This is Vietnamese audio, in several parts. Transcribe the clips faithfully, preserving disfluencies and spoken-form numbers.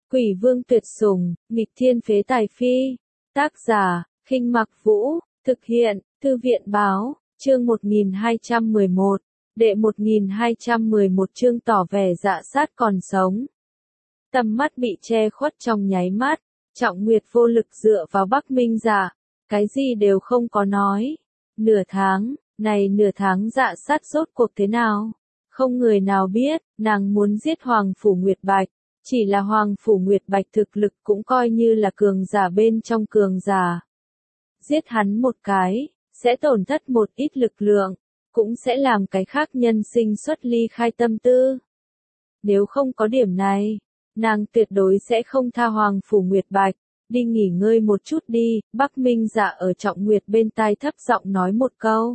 Quỷ vương tuyệt sủng, nghịch thiên phế tài phi. Tác giả, Khinh Mặc Vũ, thực hiện, Thư viện báo, chương một nghìn hai trăm mười một, đệ một nghìn hai trăm mười một chương tỏ vẻ dạ sát còn sống. Tầm mắt bị che khuất trong nháy mắt, Trọng Nguyệt vô lực dựa vào Bắc Minh Dạ, cái gì đều không có nói. Nửa tháng, này nửa tháng dạ sát rốt cuộc thế nào? Không người nào biết, nàng muốn giết Hoàng Phủ Nguyệt Bạch. Chỉ là Hoàng Phủ Nguyệt Bạch thực lực cũng coi như là cường giả bên trong cường giả. Giết hắn một cái, sẽ tổn thất một ít lực lượng, cũng sẽ làm cái khác nhân sinh xuất ly khai tâm tư. Nếu không có điểm này, nàng tuyệt đối sẽ không tha Hoàng Phủ Nguyệt Bạch. Đi nghỉ ngơi một chút đi, Bắc Minh Dạ ở Trọng Nguyệt bên tai thấp giọng nói một câu.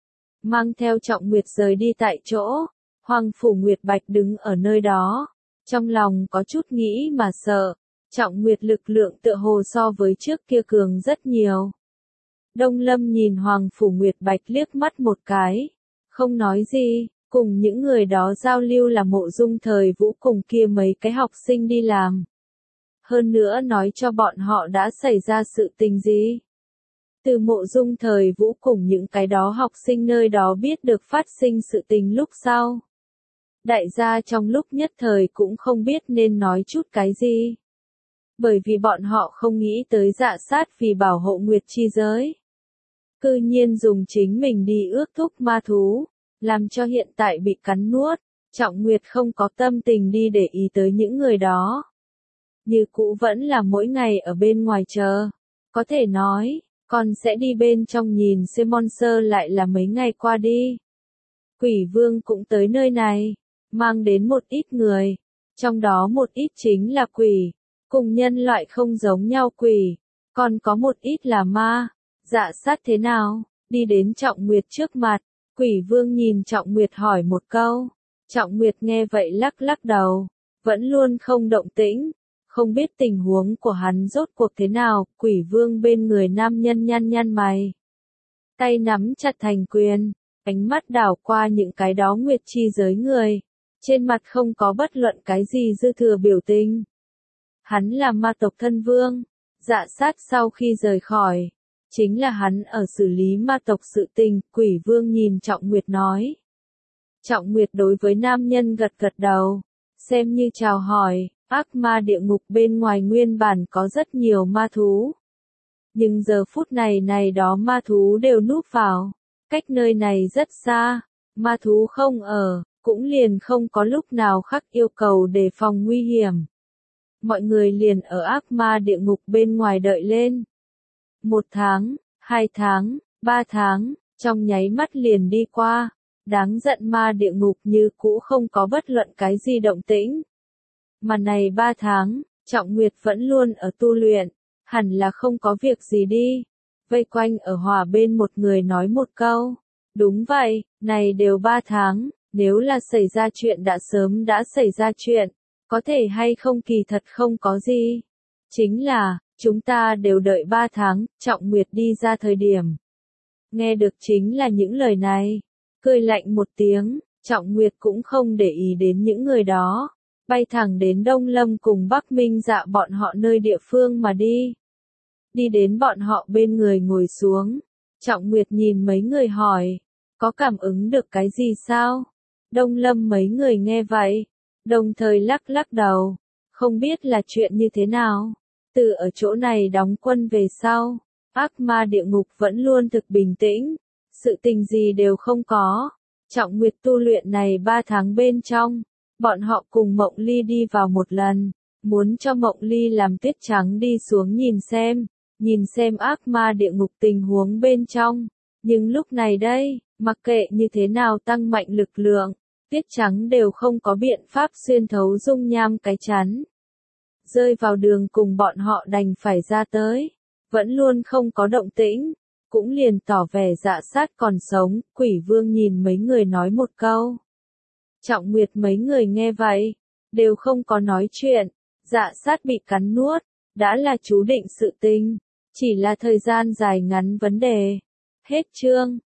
Mang theo Trọng Nguyệt rời đi tại chỗ, Hoàng Phủ Nguyệt Bạch đứng ở nơi đó. Trong lòng có chút nghĩ mà sợ, Trọng Nguyệt lực lượng tựa hồ so với trước kia cường rất nhiều. Đông Lâm nhìn Hoàng Phủ Nguyệt Bạch liếc mắt một cái, không nói gì, cùng những người đó giao lưu là Mộ Dung Thời Vũ cùng kia mấy cái học sinh đi làm. Hơn nữa nói cho bọn họ đã xảy ra sự tình gì. Từ Mộ Dung Thời Vũ cùng những cái đó học sinh nơi đó biết được phát sinh sự tình lúc sau. Đại gia trong lúc nhất thời cũng không biết nên nói chút cái gì. Bởi vì bọn họ không nghĩ tới dạ sát vì bảo hộ Nguyệt chi giới. Cư nhiên dùng chính mình đi ước thúc ma thú, làm cho hiện tại bị cắn nuốt. Trọng Nguyệt không có tâm tình đi để ý tới những người đó. Như cũ vẫn là mỗi ngày ở bên ngoài chờ. Có thể nói, còn sẽ đi bên trong nhìn xem monster lại là mấy ngày qua đi. Quỷ vương cũng tới nơi này. Mang đến một ít người, trong đó một ít chính là quỷ, cùng nhân loại không giống nhau quỷ, còn có một ít là ma. Dạ sát thế nào? Đi đến Trọng Nguyệt trước mặt, quỷ vương nhìn Trọng Nguyệt hỏi một câu. Trọng Nguyệt nghe vậy lắc lắc đầu, vẫn luôn không động tĩnh, không biết tình huống của hắn rốt cuộc thế nào. Quỷ vương bên người nam nhân nhăn nhăn mày, tay nắm chặt thành quyền, ánh mắt đảo qua những cái đó Nguyệt chi giới người. Trên mặt không có bất luận cái gì dư thừa biểu tình. Hắn là ma tộc thân vương. Dạ sát sau khi rời khỏi, chính là hắn ở xử lý ma tộc sự tình. Quỷ vương nhìn Trọng Nguyệt nói. Trọng Nguyệt đối với nam nhân gật gật đầu, xem như chào hỏi. Ác ma địa ngục bên ngoài nguyên bản có rất nhiều ma thú. Nhưng giờ phút này này đó ma thú đều núp vào. Cách nơi này rất xa, ma thú không ở. Cũng liền không có lúc nào khác yêu cầu đề phòng nguy hiểm. Mọi người liền ở ác ma địa ngục bên ngoài đợi lên. Một tháng, hai tháng, ba tháng, trong nháy mắt liền đi qua. Đáng giận ma địa ngục như cũ không có bất luận cái gì động tĩnh. Mà này ba tháng, Trọng Nguyệt vẫn luôn ở tu luyện, hẳn là không có việc gì đi. Vây quanh ở hòa bên một người nói một câu. Đúng vậy, này đều ba tháng. Nếu là xảy ra chuyện đã sớm đã xảy ra chuyện, có thể hay không kỳ thật không có gì. Chính là, chúng ta đều đợi ba tháng, Trọng Nguyệt đi ra thời điểm. Nghe được chính là những lời này, cười lạnh một tiếng, Trọng Nguyệt cũng không để ý đến những người đó, bay thẳng đến Đông Lâm cùng Bắc Minh Dạ bọn họ nơi địa phương mà đi. Đi đến bọn họ bên người ngồi xuống, Trọng Nguyệt nhìn mấy người hỏi, có cảm ứng được cái gì sao? Đông Lâm mấy người nghe vậy, đồng thời lắc lắc đầu, không biết là chuyện như thế nào. Từ ở chỗ này đóng quân về sau, ác ma địa ngục vẫn luôn thực bình tĩnh, sự tình gì đều không có. Trọng Nguyệt tu luyện này ba tháng bên trong, bọn họ cùng Mộng Ly đi vào một lần, muốn cho Mộng Ly làm Tuyết Trắng đi xuống nhìn xem, nhìn xem ác ma địa ngục tình huống bên trong. Nhưng lúc này đây, mặc kệ như thế nào tăng mạnh lực lượng, Tuyết Trắng đều không có biện pháp xuyên thấu dung nham cái chắn. Rơi vào đường cùng bọn họ đành phải ra tới, vẫn luôn không có động tĩnh, cũng liền tỏ vẻ dạ sát còn sống. Quỷ vương nhìn mấy người nói một câu. Trọng Nguyệt mấy người nghe vậy, đều không có nói chuyện. Dạ sát bị cắn nuốt, đã là chú định sự tình, chỉ là thời gian dài ngắn vấn đề. Hết chương.